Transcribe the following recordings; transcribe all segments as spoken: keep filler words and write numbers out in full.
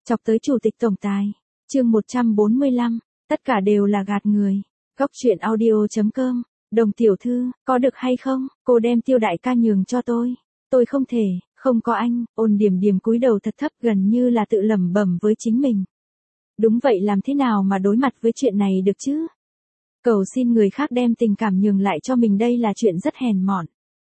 Chọc tới chủ tịch tổng tài. Chương một trăm bốn mươi lăm, tất cả đều là gạt người. Góc truyện audio chấm com. Đồng tiểu thư, có được hay không? Cô đem Tiêu đại ca nhường cho tôi. Tôi không thể, không có anh. Ôn Điềm Điềm cúi đầu thật thấp, gần như là tự lẩm bẩm với chính mình. Đúng vậy, làm thế nào mà đối mặt với chuyện này được chứ? Cầu xin người khác đem tình cảm nhường lại cho mình, đây là chuyện rất hèn mọn.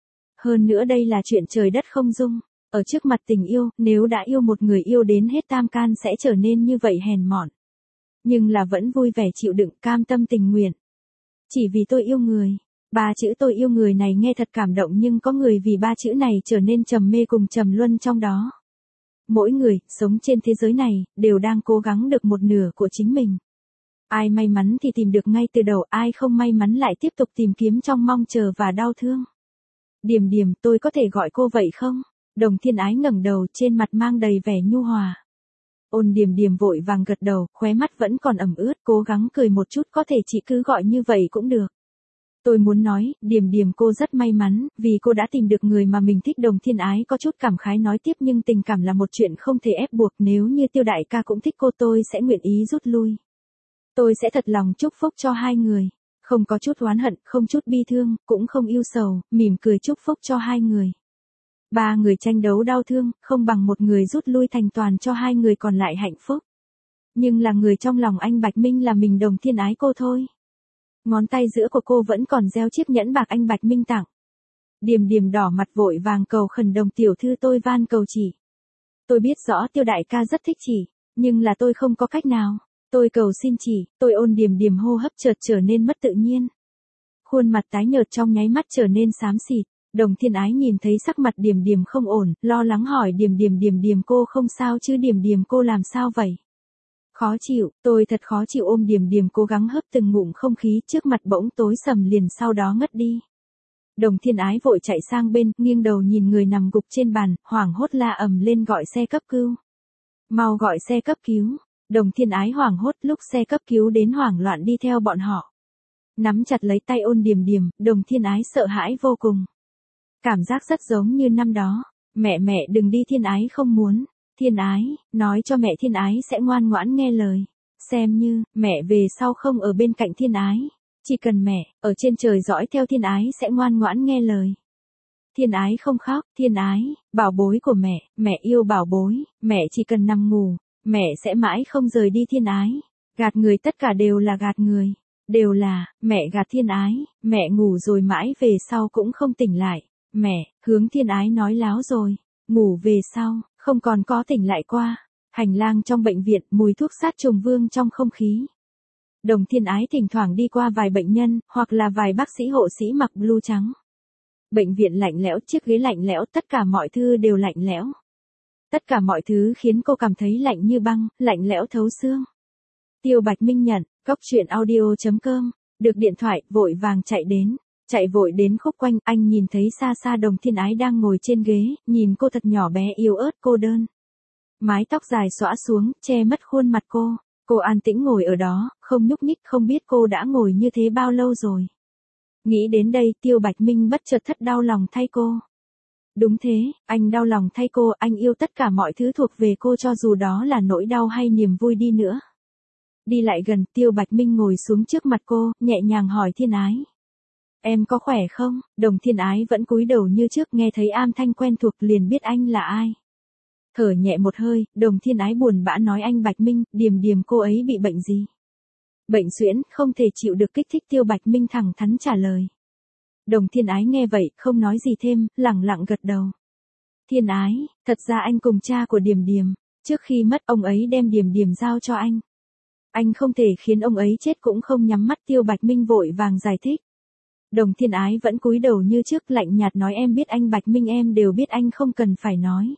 Hơn nữa đây là chuyện trời đất không dung. Ở trước mặt tình yêu, nếu đã yêu một người yêu đến hết tam can sẽ trở nên như vậy hèn mọn. Nhưng là vẫn vui vẻ chịu đựng, cam tâm tình nguyện. Chỉ vì tôi yêu người. Ba chữ tôi yêu người này nghe thật cảm động, nhưng có người vì ba chữ này trở nên trầm mê cùng trầm luân trong đó. Mỗi người, sống trên thế giới này, đều đang cố gắng được một nửa của chính mình. Ai may mắn thì tìm được ngay từ đầu, ai không may mắn lại tiếp tục tìm kiếm trong mong chờ và đau thương. Điềm Điềm, tôi có thể gọi cô vậy không? Đồng Thiên Ái ngẩng đầu, trên mặt mang đầy vẻ nhu hòa. Ôn Điềm Điềm vội vàng gật đầu, khóe mắt vẫn còn ẩm ướt, cố gắng cười một chút, có thể chị cứ gọi như vậy cũng được. Tôi muốn nói, Điềm Điềm cô rất may mắn, vì cô đã tìm được người mà mình thích. Đồng Thiên Ái có chút cảm khái nói tiếp, nhưng tình cảm là một chuyện không thể ép buộc, nếu như Tiêu đại ca cũng thích cô tôi sẽ nguyện ý rút lui. Tôi sẽ thật lòng chúc phúc cho hai người, không có chút oán hận, không chút bi thương, cũng không yêu sầu, mỉm cười chúc phúc cho hai người. Ba người tranh đấu đau thương, không bằng một người rút lui thành toàn cho hai người còn lại hạnh phúc. Nhưng là người trong lòng anh Bạch Minh là mình Đồng Thiên Ái cô thôi. Ngón tay giữa của cô vẫn còn đeo chiếc nhẫn bạc anh Bạch Minh tặng. Điềm Điềm đỏ mặt vội vàng cầu khẩn, Đồng tiểu thư tôi van cầu chỉ. Tôi biết rõ Tiêu đại ca rất thích chỉ, nhưng là tôi không có cách nào. Tôi cầu xin chỉ, tôi. Ôn Điềm Điềm hô hấp chợt trở nên mất tự nhiên. Khuôn mặt tái nhợt trong nháy mắt trở nên xám xịt. Đồng Thiên Ái nhìn thấy sắc mặt Điềm Điềm không ổn, lo lắng hỏi Điềm Điềm Điềm Điềm cô không sao chứ? Điềm Điềm cô làm sao vậy? Khó chịu, tôi thật khó chịu. Ôm Điềm Điềm cố gắng hấp từng ngụm không khí, trước mặt bỗng tối sầm liền sau đó ngất đi. Đồng Thiên Ái vội chạy sang bên, nghiêng đầu nhìn người nằm gục trên bàn, hoảng hốt la ầm lên gọi xe cấp cứu. Mau gọi xe cấp cứu. Đồng Thiên Ái hoảng hốt, lúc xe cấp cứu đến hoảng loạn đi theo bọn họ. Nắm chặt lấy tay Ôn Điềm Điềm, Đồng Thiên Ái sợ hãi vô cùng. Cảm giác rất giống như năm đó. Mẹ mẹ đừng đi, Thiên Ái không muốn. Thiên Ái, nói cho mẹ Thiên Ái sẽ ngoan ngoãn nghe lời. Xem như, mẹ về sau không ở bên cạnh Thiên Ái. Chỉ cần mẹ, ở trên trời dõi theo Thiên Ái sẽ ngoan ngoãn nghe lời. Thiên Ái không khóc, Thiên Ái, bảo bối của mẹ, mẹ yêu bảo bối, mẹ chỉ cần nằm ngủ, mẹ sẽ mãi không rời đi. Thiên Ái, gạt người, tất cả đều là gạt người. Đều là, mẹ gạt Thiên Ái, mẹ ngủ rồi mãi về sau cũng không tỉnh lại. Mẹ, hướng Thiên Ái nói láo rồi, ngủ về sau, không còn có tỉnh lại qua. Hành lang trong bệnh viện, mùi thuốc sát trùng vương trong không khí. Đồng Thiên Ái thỉnh thoảng đi qua vài bệnh nhân, hoặc là vài bác sĩ hộ sĩ mặc blue trắng. Bệnh viện lạnh lẽo, chiếc ghế lạnh lẽo, tất cả mọi thứ đều lạnh lẽo. Tất cả mọi thứ khiến cô cảm thấy lạnh như băng, lạnh lẽo thấu xương. Tiêu Bạch Minh nhận, góc truyện audio chấm com, được điện thoại, vội vàng chạy đến. Chạy vội đến khúc quanh, anh nhìn thấy xa xa Đồng Thiên Ái đang ngồi trên ghế, nhìn cô thật nhỏ bé yếu ớt cô đơn. Mái tóc dài xõa xuống, che mất khuôn mặt cô. Cô an tĩnh ngồi ở đó, không nhúc nhích, không biết cô đã ngồi như thế bao lâu rồi. Nghĩ đến đây, Tiêu Bạch Minh bất chợt thất đau lòng thay cô. Đúng thế, anh đau lòng thay cô, anh yêu tất cả mọi thứ thuộc về cô, cho dù đó là nỗi đau hay niềm vui đi nữa. Đi lại gần, Tiêu Bạch Minh ngồi xuống trước mặt cô, nhẹ nhàng hỏi Thiên Ái. Em có khỏe không? Đồng Thiên Ái vẫn cúi đầu như trước, nghe thấy âm thanh quen thuộc liền biết anh là ai. Thở nhẹ một hơi, Đồng Thiên Ái buồn bã nói anh Bạch Minh, Điềm Điềm cô ấy bị bệnh gì? Bệnh suyễn, không thể chịu được kích thích. Tiêu Bạch Minh thẳng thắn trả lời. Đồng Thiên Ái nghe vậy, không nói gì thêm, lẳng lặng gật đầu. Thiên Ái, thật ra anh cùng cha của Điềm Điềm, trước khi mất ông ấy đem Điềm Điềm giao cho anh. Anh không thể khiến ông ấy chết cũng không nhắm mắt. Tiêu Bạch Minh vội vàng giải thích. Đồng Thiên Ái vẫn cúi đầu như trước, lạnh nhạt nói em biết anh Bạch Minh, em đều biết, anh không cần phải nói.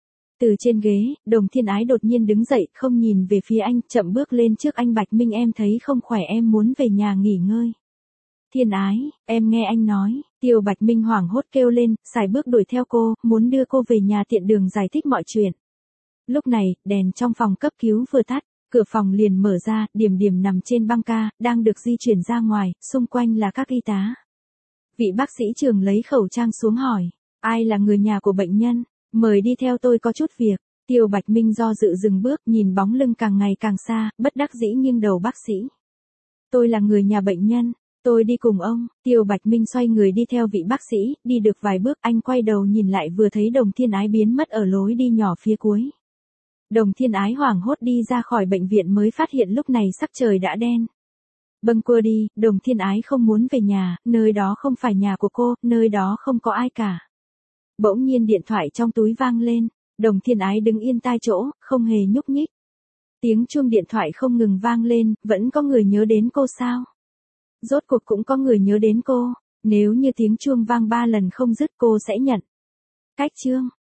Từ trên ghế, Đồng Thiên Ái đột nhiên đứng dậy, không nhìn về phía anh, chậm bước lên trước anh Bạch Minh, em thấy không khỏe, em muốn về nhà nghỉ ngơi. Thiên Ái, em nghe anh nói. Tiêu Bạch Minh hoảng hốt kêu lên, sải bước đuổi theo cô, muốn đưa cô về nhà, tiện đường giải thích mọi chuyện. Lúc này, đèn trong phòng cấp cứu vừa tắt, cửa phòng liền mở ra, Điềm Điềm nằm trên băng ca, đang được di chuyển ra ngoài, xung quanh là các y tá. Vị bác sĩ Trường lấy khẩu trang xuống hỏi, ai là người nhà của bệnh nhân, mời đi theo tôi có chút việc. Tiêu Bạch Minh do dự dừng bước, nhìn bóng lưng càng ngày càng xa, bất đắc dĩ nghiêng đầu bác sĩ. Tôi là người nhà bệnh nhân, tôi đi cùng ông. Tiêu Bạch Minh xoay người đi theo vị bác sĩ, đi được vài bước anh quay đầu nhìn lại vừa thấy Đồng Thiên Ái biến mất ở lối đi nhỏ phía cuối. Đồng Thiên Ái hoảng hốt đi ra khỏi bệnh viện mới phát hiện lúc này sắc trời đã đen. Bâng quơ đi, Đồng Thiên Ái không muốn về nhà, nơi đó không phải nhà của cô, nơi đó không có ai cả. Bỗng nhiên điện thoại trong túi vang lên, Đồng Thiên Ái đứng yên tai chỗ, không hề nhúc nhích. Tiếng chuông điện thoại không ngừng vang lên, vẫn có người nhớ đến cô sao? Rốt cuộc cũng có người nhớ đến cô, nếu như tiếng chuông vang ba lần không dứt cô sẽ nhận. Cách chương